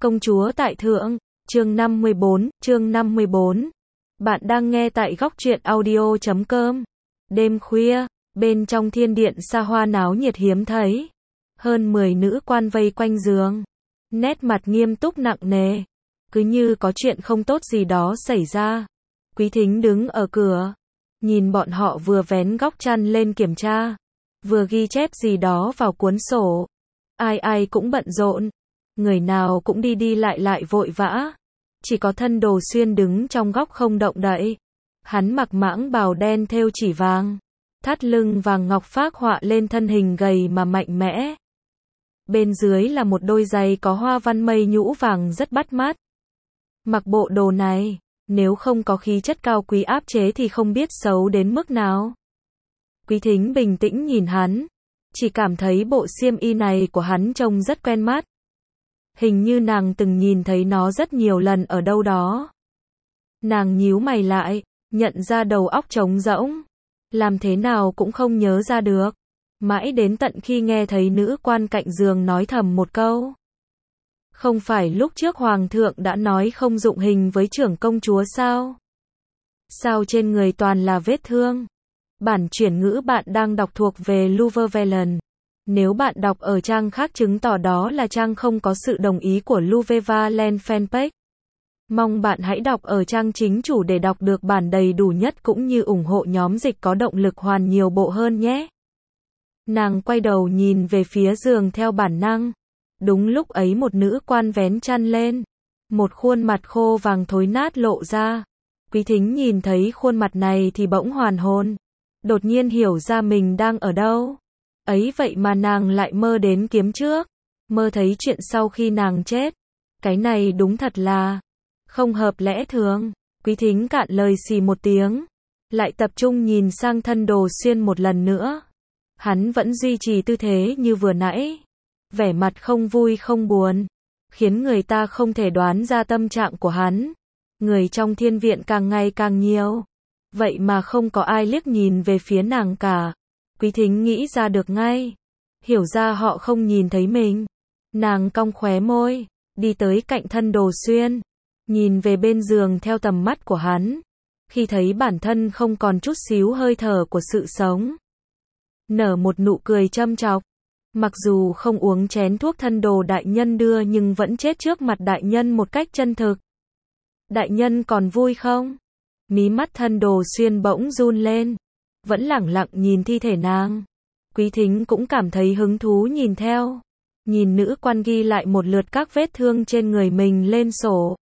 Công chúa tại thượng, chương 54. Bạn đang nghe tại góc truyện audio.com. Đêm khuya, bên trong thiên điện xa hoa náo nhiệt hiếm thấy. Hơn 10 nữ quan vây quanh giường. Nét mặt nghiêm túc nặng nề. Cứ như có chuyện không tốt gì đó xảy ra. Quý Thính đứng ở cửa. Nhìn bọn họ vừa vén góc chăn lên kiểm tra. Vừa ghi chép gì đó vào cuốn sổ. Ai cũng bận rộn. Người nào cũng đi lại vội vã. Chỉ có Thân Đồ Xuyên đứng trong góc không động đậy. Hắn mặc mãng bào đen thêu chỉ vàng. Thắt lưng vàng ngọc phác họa lên thân hình gầy mà mạnh mẽ. Bên dưới là một đôi giày có hoa văn mây nhũ vàng rất bắt mắt. Mặc bộ đồ này, nếu không có khí chất cao quý áp chế thì không biết xấu đến mức nào. Quý Thính bình tĩnh nhìn hắn. Chỉ cảm thấy bộ xiêm y này của hắn trông rất quen mắt. Hình như nàng từng nhìn thấy nó rất nhiều lần ở đâu đó. Nàng nhíu mày lại, nhận ra đầu óc trống rỗng. Làm thế nào cũng không nhớ ra được. Mãi đến tận khi nghe thấy nữ quan cạnh giường nói thầm một câu. Không phải lúc trước hoàng thượng đã nói không dụng hình với trưởng công chúa sao? Sao trên người toàn là vết thương? Bản chuyển ngữ bạn đang đọc thuộc về Louvre Velen. Nếu bạn đọc ở trang khác chứng tỏ đó là trang không có sự đồng ý của Louvre Valen fanpage. Mong bạn hãy đọc ở trang chính chủ để đọc được bản đầy đủ nhất cũng như ủng hộ nhóm dịch có động lực hoàn nhiều bộ hơn nhé. Nàng quay đầu nhìn về phía giường theo bản năng. Đúng lúc ấy một nữ quan vén chăn lên. Một khuôn mặt khô vàng thối nát lộ ra. Quý Thính nhìn thấy khuôn mặt này thì bỗng hoàn hồn. Đột nhiên hiểu ra mình đang ở đâu. Ấy vậy mà nàng lại mơ đến kiếp trước. Mơ thấy chuyện sau khi nàng chết. Cái này đúng thật là không hợp lẽ thường. Quý Thính cạn lời xì một tiếng. Lại tập trung nhìn sang Thân Đồ Xuyên một lần nữa. Hắn vẫn duy trì tư thế như vừa nãy. Vẻ mặt không vui không buồn. Khiến người ta không thể đoán ra tâm trạng của hắn. Người trong thiên viện càng ngày càng nhiều. Vậy mà không có ai liếc nhìn về phía nàng cả. Quý Thính nghĩ ra được ngay. Hiểu ra họ không nhìn thấy mình. Nàng cong khóe môi. Đi tới cạnh Thân Đồ Xuyên. Nhìn về bên giường theo tầm mắt của hắn. Khi thấy bản thân không còn chút xíu hơi thở của sự sống. Nở một nụ cười châm chọc. Mặc dù không uống chén thuốc Thân Đồ đại nhân đưa nhưng vẫn chết trước mặt đại nhân một cách chân thực. Đại nhân còn vui không? Mí mắt Thân Đồ Xuyên bỗng run lên. Vẫn lẳng lặng nhìn thi thể nàng. Quý Thính cũng cảm thấy hứng thú nhìn theo. Nhìn nữ quan ghi lại một lượt các vết thương trên người mình lên sổ.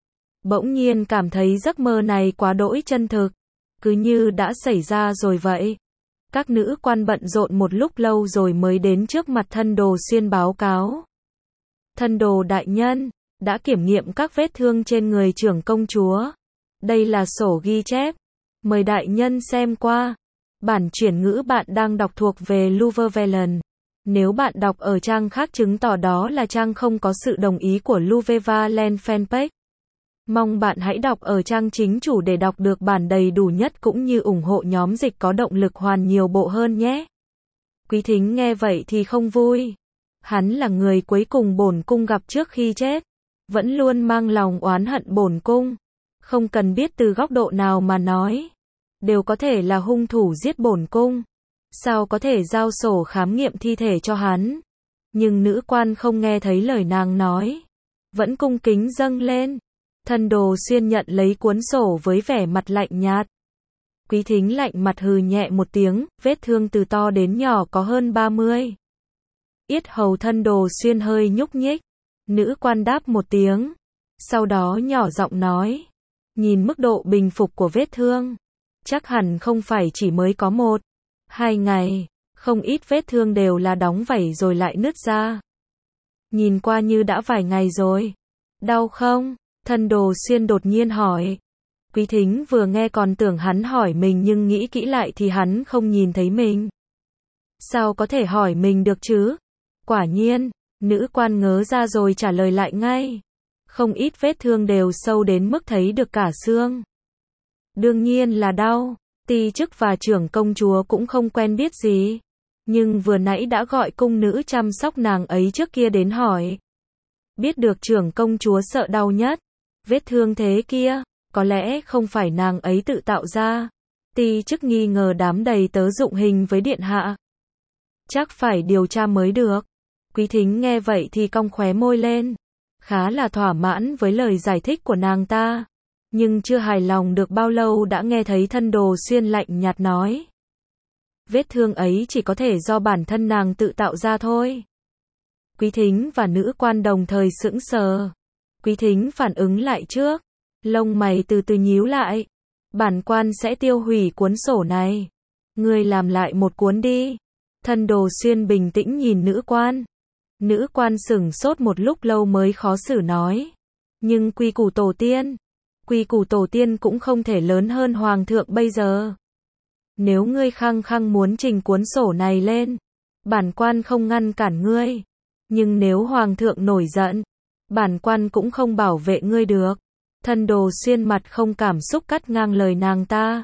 Bỗng nhiên cảm thấy giấc mơ này quá đỗi chân thực. Cứ như đã xảy ra rồi vậy. Các nữ quan bận rộn một lúc lâu rồi mới đến trước mặt Thân Đồ Xuyên báo cáo. Thân Đồ đại nhân, đã kiểm nghiệm các vết thương trên người trưởng công chúa. Đây là sổ ghi chép. Mời đại nhân xem qua. Bản chuyển ngữ bạn đang đọc thuộc về Louvre Velen. Nếu bạn đọc ở trang khác chứng tỏ đó là trang không có sự đồng ý của Louvre Valen fanpage. Mong bạn hãy đọc ở trang chính chủ để đọc được bản đầy đủ nhất cũng như ủng hộ nhóm dịch có động lực hoàn nhiều bộ hơn nhé. Quý Thính nghe vậy thì không vui. Hắn là người cuối cùng bổn cung gặp trước khi chết. Vẫn luôn mang lòng oán hận bổn cung. Không cần biết từ góc độ nào mà nói. Đều có thể là hung thủ giết bổn cung. Sao có thể giao sổ khám nghiệm thi thể cho hắn. Nhưng nữ quan không nghe thấy lời nàng nói. Vẫn cung kính dâng lên. Thân Đồ Xuyên nhận lấy cuốn sổ với vẻ mặt lạnh nhạt. Quý Thính lạnh mặt hừ nhẹ một tiếng, vết thương từ to đến nhỏ có hơn 30. Yết hầu Thân Đồ Xuyên hơi nhúc nhích. Nữ quan đáp một tiếng. Sau đó nhỏ giọng nói. Nhìn mức độ bình phục của vết thương. Chắc hẳn không phải chỉ mới có 1-2 ngày. Không ít vết thương đều là đóng vảy rồi lại nứt ra. Nhìn qua như đã vài ngày rồi. Đau không? Thân Đồ Xuyên đột nhiên hỏi. Quý Thính vừa nghe còn tưởng hắn hỏi mình nhưng nghĩ kỹ lại thì hắn không nhìn thấy mình. Sao có thể hỏi mình được chứ? Quả nhiên, nữ quan ngớ ra rồi trả lời lại ngay. Không ít vết thương đều sâu đến mức thấy được cả xương. Đương nhiên là đau. Ti chức và trưởng công chúa cũng không quen biết gì. Nhưng vừa nãy đã gọi cung nữ chăm sóc nàng ấy trước kia đến hỏi. Biết được trưởng công chúa sợ đau nhất. Vết thương thế kia, có lẽ không phải nàng ấy tự tạo ra. Ti chức nghi ngờ đám đầy tớ dụng hình với điện hạ. Chắc phải điều tra mới được. Quý Thính nghe vậy thì cong khóe môi lên. Khá là thỏa mãn với lời giải thích của nàng ta. Nhưng chưa hài lòng được bao lâu đã nghe thấy Thân Đồ Xuyên lạnh nhạt nói. Vết thương ấy chỉ có thể do bản thân nàng tự tạo ra thôi. Quý Thính và nữ quan đồng thời sững sờ. Quý Thính phản ứng lại trước. Lông mày từ từ nhíu lại. Bản quan sẽ tiêu hủy cuốn sổ này. Ngươi làm lại một cuốn đi. Thân Đồ Xuyên bình tĩnh nhìn nữ quan. Nữ quan sửng sốt một lúc lâu mới khó xử nói. Nhưng quy củ tổ tiên. Quy củ tổ tiên cũng không thể lớn hơn hoàng thượng bây giờ. Nếu ngươi khăng khăng muốn trình cuốn sổ này lên, bản quan không ngăn cản ngươi. Nhưng nếu hoàng thượng nổi giận, bản quan cũng không bảo vệ ngươi được. Thân Đồ Xuyên mặt không cảm xúc cắt ngang lời nàng ta.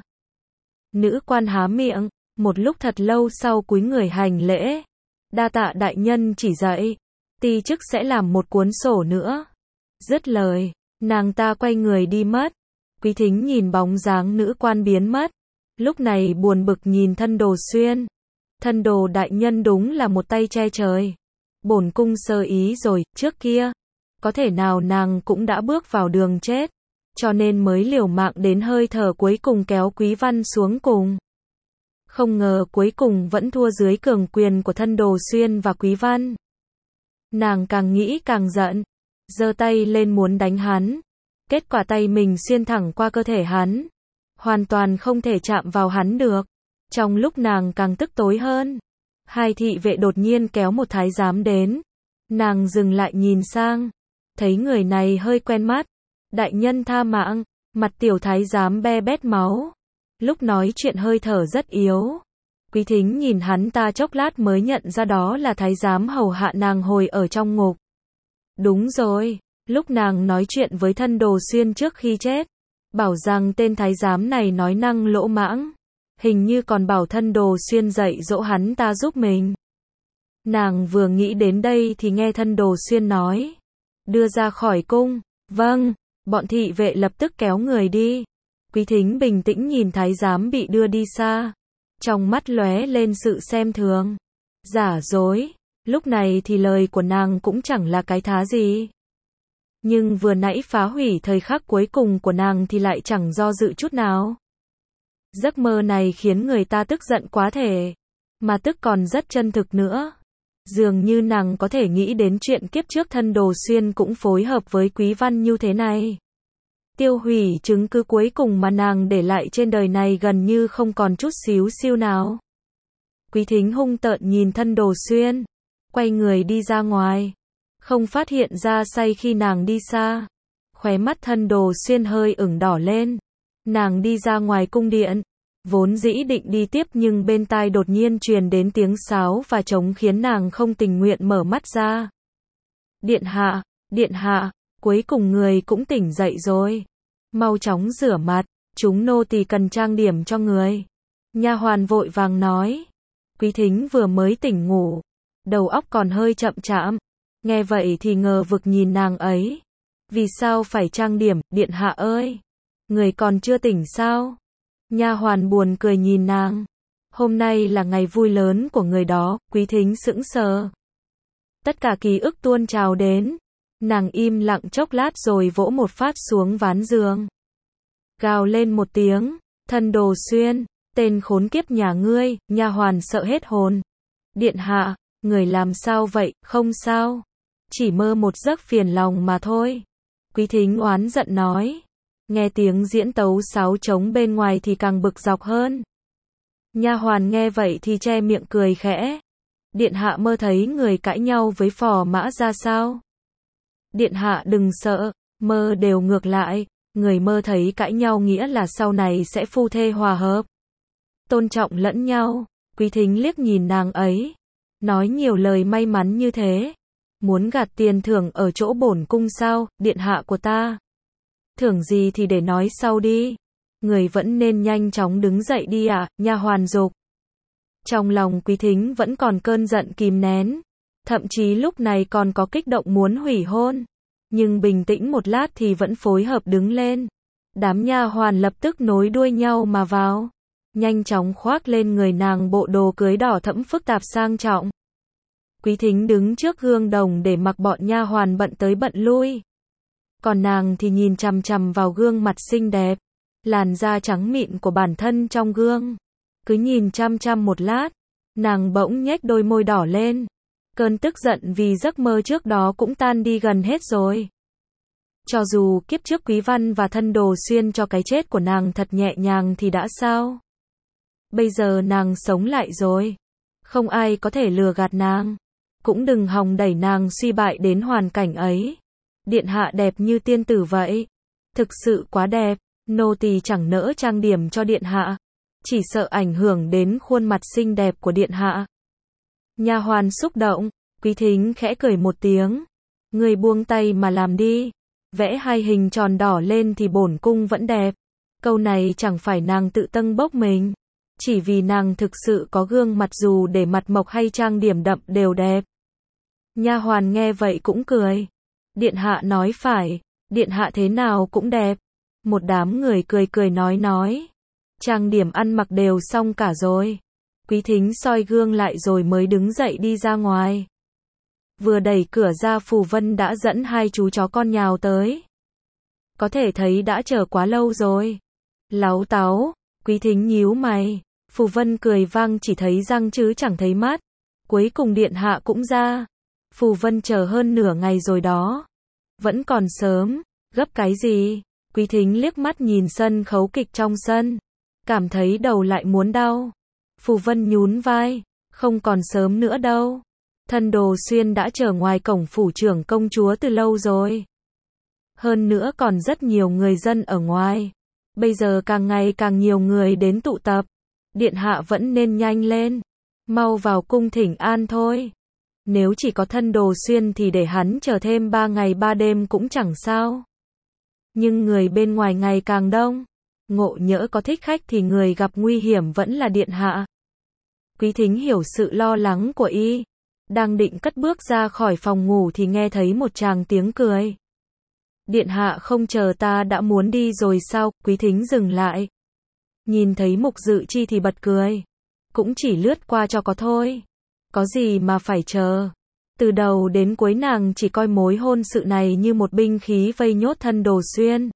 Nữ quan há miệng, một lúc thật lâu sau cúi người hành lễ. Đa tạ đại nhân chỉ dạy, ti chức sẽ làm một cuốn sổ nữa. Dứt lời, nàng ta quay người đi mất. Quý Thính nhìn bóng dáng nữ quan biến mất. Lúc này buồn bực nhìn Thân Đồ Xuyên. Thân Đồ đại nhân đúng là một tay che trời. Bổn cung sơ ý rồi, trước kia. Có thể nào nàng cũng đã bước vào đường chết. Cho nên mới liều mạng đến hơi thở cuối cùng kéo Quý Văn xuống cùng. Không ngờ cuối cùng vẫn thua dưới cường quyền của Thân Đồ Xuyên và Quý Văn. Nàng càng nghĩ càng giận. Giơ tay lên muốn đánh hắn. Kết quả tay mình xuyên thẳng qua cơ thể hắn. Hoàn toàn không thể chạm vào hắn được. Trong lúc nàng càng tức tối hơn, hai thị vệ đột nhiên kéo một thái giám đến. Nàng dừng lại nhìn sang. Thấy người này hơi quen mắt. Đại nhân tha mạng. Mặt tiểu thái giám be bét máu. Lúc nói chuyện hơi thở rất yếu. Quý Thính nhìn hắn ta chốc lát mới nhận ra đó là thái giám hầu hạ nàng hồi ở trong ngục. Đúng rồi, lúc nàng nói chuyện với Thân Đồ Xuyên trước khi chết, bảo rằng tên thái giám này nói năng lỗ mãng. Hình như còn bảo Thân Đồ Xuyên dạy dỗ hắn ta giúp mình. Nàng vừa nghĩ đến đây thì nghe Thân Đồ Xuyên nói. Đưa ra khỏi cung. Vâng, bọn thị vệ lập tức kéo người đi. Quý Thính bình tĩnh nhìn thái giám bị đưa đi xa. Trong mắt lóe lên sự xem thường. Giả dối. Lúc này thì lời của nàng cũng chẳng là cái thá gì. Nhưng vừa nãy phá hủy thời khắc cuối cùng của nàng thì lại chẳng do dự chút nào. Giấc mơ này khiến người ta tức giận quá thể. Mà tức còn rất chân thực nữa. Dường như nàng có thể nghĩ đến chuyện kiếp trước Thân Đồ Xuyên cũng phối hợp với Quý Văn như thế này. Tiêu hủy chứng cứ cuối cùng mà nàng để lại trên đời này gần như không còn chút xíu xiu nào. Quý Thính hung tợn nhìn Thân Đồ Xuyên. Quay người đi ra ngoài. Không phát hiện ra say khi nàng đi xa. Khóe mắt Thân Đồ Xuyên hơi ửng đỏ lên. Nàng đi ra ngoài cung điện. Vốn dĩ định đi tiếp nhưng bên tai đột nhiên truyền đến tiếng sáo và trống khiến nàng không tình nguyện mở mắt ra. Điện hạ, cuối cùng người cũng tỉnh dậy rồi. Mau chóng rửa mặt, chúng nô tỳ cần trang điểm cho người. Nha hoàn vội vàng nói. Quý Thính vừa mới tỉnh ngủ, đầu óc còn hơi chậm chạp. Nghe vậy thì ngờ vực nhìn nàng ấy. Vì sao phải trang điểm, điện hạ ơi? Người còn chưa tỉnh sao? Nha hoàn buồn cười nhìn nàng. Hôm nay là ngày vui lớn của người đó. Quý Thính sững sờ. Tất cả ký ức tuôn trào đến. Nàng im lặng chốc lát rồi vỗ một phát xuống ván giường. Gào lên một tiếng. Thân Đồ Xuyên, tên khốn kiếp nhà ngươi. Nha hoàn sợ hết hồn. Điện hạ, người làm sao vậy? Không sao. Chỉ mơ một giấc phiền lòng mà thôi. Quý Thính oán giận nói. Nghe tiếng diễn tấu sáo trống bên ngoài thì càng bực dọc hơn. Nha hoàn nghe vậy thì che miệng cười khẽ. Điện hạ mơ thấy người cãi nhau với Phò Mã ra sao? Điện hạ đừng sợ, mơ đều ngược lại. Người mơ thấy cãi nhau nghĩa là sau này sẽ phu thê hòa hợp. Tôn trọng lẫn nhau. Quý Thính liếc nhìn nàng ấy. Nói nhiều lời may mắn như thế. Muốn gạt tiền thưởng ở chỗ bổn cung sao, điện hạ của ta? Thưởng gì thì để nói sau đi. Người vẫn nên nhanh chóng đứng dậy đi ạ, nha hoàn dục. Trong lòng Quý Thính vẫn còn cơn giận kìm nén. thậm chí lúc này còn có kích động muốn hủy hôn. Nhưng bình tĩnh một lát thì vẫn phối hợp đứng lên. Đám nha hoàn lập tức nối đuôi nhau mà vào, nhanh chóng khoác lên người nàng bộ đồ cưới đỏ thẫm phức tạp sang trọng. Quý Thính đứng trước gương đồng để mặc bọn nha hoàn bận tới bận lui. Còn nàng thì nhìn chằm chằm vào gương mặt xinh đẹp, làn da trắng mịn của bản thân trong gương. Cứ nhìn chăm chăm một lát, nàng bỗng nhếch đôi môi đỏ lên. Cơn tức giận vì giấc mơ trước đó cũng tan đi gần hết rồi. Cho dù kiếp trước Quý Văn và Thân Đồ Xuyên cho cái chết của nàng thật nhẹ nhàng thì đã sao? Bây giờ nàng sống lại rồi. Không ai có thể lừa gạt nàng. Cũng đừng hòng đẩy nàng suy bại đến hoàn cảnh ấy. Điện hạ đẹp như tiên tử vậy. Thực sự quá đẹp. Nô tỳ chẳng nỡ trang điểm cho điện hạ. Chỉ sợ ảnh hưởng đến khuôn mặt xinh đẹp của điện hạ. Nha hoàn xúc động. Quý Thính khẽ cười một tiếng. Người buông tay mà làm đi. Vẽ hai hình tròn đỏ lên thì bổn cung vẫn đẹp. Câu này chẳng phải nàng tự tâng bốc mình. Chỉ vì nàng thực sự có gương mặt dù để mặt mộc hay trang điểm đậm đều đẹp. Nha hoàn nghe vậy cũng cười. Điện hạ nói phải. Điện hạ thế nào cũng đẹp. Một đám người cười cười nói. Trang điểm ăn mặc đều xong cả rồi. Quý Thính soi gương lại rồi mới đứng dậy đi ra ngoài. Vừa đẩy cửa ra Phù Vân đã dẫn hai chú chó con nhào tới. Có thể thấy đã chờ quá lâu rồi. Láu táu, Quý Thính nhíu mày. Phù Vân cười vang chỉ thấy răng chứ chẳng thấy mắt. Cuối cùng điện hạ cũng ra. Phù Vân chờ hơn nửa ngày rồi đó. Vẫn còn sớm, gấp cái gì? Quý Thính liếc mắt nhìn sân khấu kịch trong sân. Cảm thấy đầu lại muốn đau. Phù Vân nhún vai. Không còn sớm nữa đâu. Thân Đồ Xuyên đã chờ ngoài cổng phủ trưởng công chúa từ lâu rồi. Hơn nữa còn rất nhiều người dân ở ngoài. Bây giờ càng ngày càng nhiều người đến tụ tập. Điện hạ vẫn nên nhanh lên. Mau vào cung thỉnh an thôi. Nếu chỉ có Thân Đồ Xuyên thì để hắn chờ thêm 3 ngày 3 đêm cũng chẳng sao. Nhưng người bên ngoài ngày càng đông. Ngộ nhỡ có thích khách thì người gặp nguy hiểm vẫn là điện hạ. Quý Thính hiểu sự lo lắng của y. Đang định cất bước ra khỏi phòng ngủ thì nghe thấy một tràng tiếng cười. Điện hạ không chờ ta đã muốn đi rồi sao? Quý Thính dừng lại. Nhìn thấy Mục Dự Chi thì bật cười. Cũng chỉ lướt qua cho có thôi. Có gì mà phải chờ. Từ đầu đến cuối nàng chỉ coi mối hôn sự này như một binh khí vây nhốt Thân Đồ Xuyên.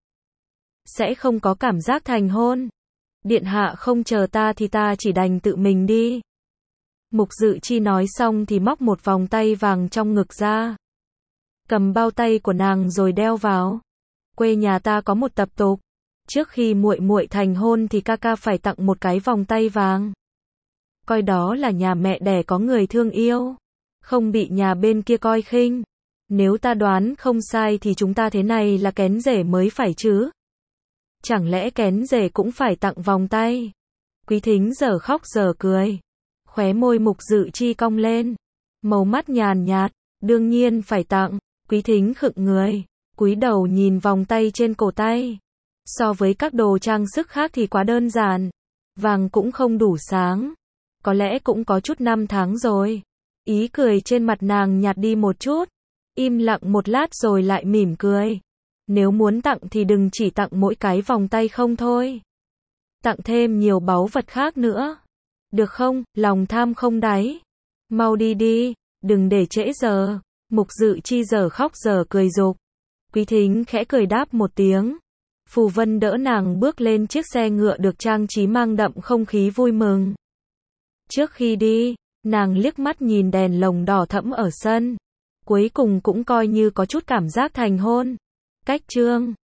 Sẽ không có cảm giác thành hôn. Điện hạ không chờ ta thì ta chỉ đành tự mình đi. Mục Dự Chi nói xong thì móc một vòng tay vàng trong ngực ra. Cầm bao tay của nàng rồi đeo vào. Quê nhà ta có một tập tục. Trước khi muội muội thành hôn thì ca ca phải tặng một cái vòng tay vàng. Coi đó là nhà mẹ đẻ có người thương yêu. Không bị nhà bên kia coi khinh. Nếu ta đoán không sai thì chúng ta thế này là kén rể mới phải chứ. Chẳng lẽ kén rể cũng phải tặng vòng tay? Quý Thính giờ khóc giờ cười. Khóe môi Mục Dự Chi cong lên. Màu mắt nhàn nhạt. Đương nhiên phải tặng. Quý Thính khựng người. Cúi đầu nhìn vòng tay trên cổ tay. So với các đồ trang sức khác thì quá đơn giản. Vàng cũng không đủ sáng. Có lẽ cũng có chút năm tháng rồi. Ý cười trên mặt nàng nhạt đi một chút. Im lặng một lát rồi lại mỉm cười. Nếu muốn tặng thì đừng chỉ tặng mỗi cái vòng tay không thôi. Tặng thêm nhiều báu vật khác nữa. Được không? Lòng tham không đáy. Mau đi đi, đừng để trễ giờ. Mục Dự Chi giờ khóc giờ cười giục. Quý Thính khẽ cười đáp một tiếng. Phù Vân đỡ nàng bước lên chiếc xe ngựa được trang trí mang đậm không khí vui mừng. Trước khi đi, nàng liếc mắt nhìn đèn lồng đỏ thẫm ở sân. Cuối cùng cũng coi như có chút cảm giác thành hôn. Cách chương